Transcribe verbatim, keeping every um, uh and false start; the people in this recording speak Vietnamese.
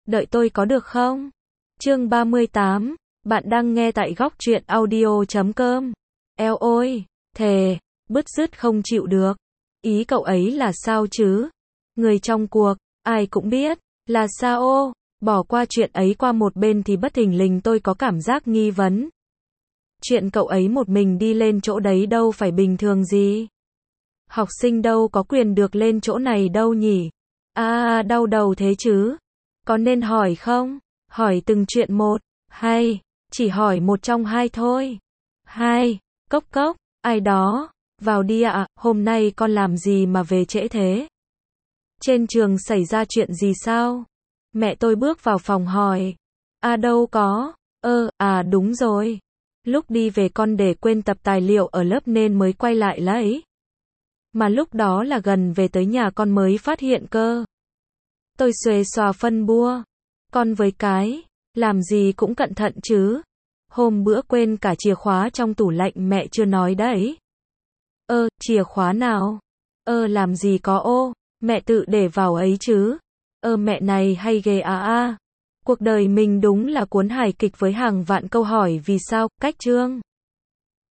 Đợi tôi có được không? Chương ba mươi tám, bạn đang nghe tại góc truyện audio chấm com. Eo ôi, thề, bứt rứt không chịu được. Ý cậu ấy là sao chứ? Người trong cuộc, ai cũng biết, là sao ô? Bỏ qua chuyện ấy qua một bên thì bất thình lình tôi có cảm giác nghi vấn. Chuyện cậu ấy một mình đi lên chỗ đấy đâu phải bình thường gì. Học sinh đâu có quyền được lên chỗ này đâu nhỉ? À, đau đầu thế chứ? Có nên hỏi không? Hỏi từng chuyện một, hay chỉ hỏi một trong hai thôi? Hai, cốc cốc, ai đó, vào đi ạ, hôm nay con làm gì mà về trễ thế? Trên trường xảy ra chuyện gì sao? Mẹ tôi bước vào phòng hỏi. À đâu có, ơ, à đúng rồi. Lúc đi về con để quên tập tài liệu ở lớp nên mới quay lại lấy. Mà lúc đó là gần về tới nhà con mới phát hiện cơ. Tôi xuề xòa phân bua. Con với cái, làm gì cũng cẩn thận chứ. Hôm bữa quên cả chìa khóa trong tủ lạnh mẹ chưa nói đấy. Ơ, chìa khóa nào? Ơ, làm gì có ô, mẹ tự để vào ấy chứ. Ơ mẹ này hay ghê à à. Cuộc đời mình đúng là cuốn hài kịch với hàng vạn câu hỏi vì sao, cách chương.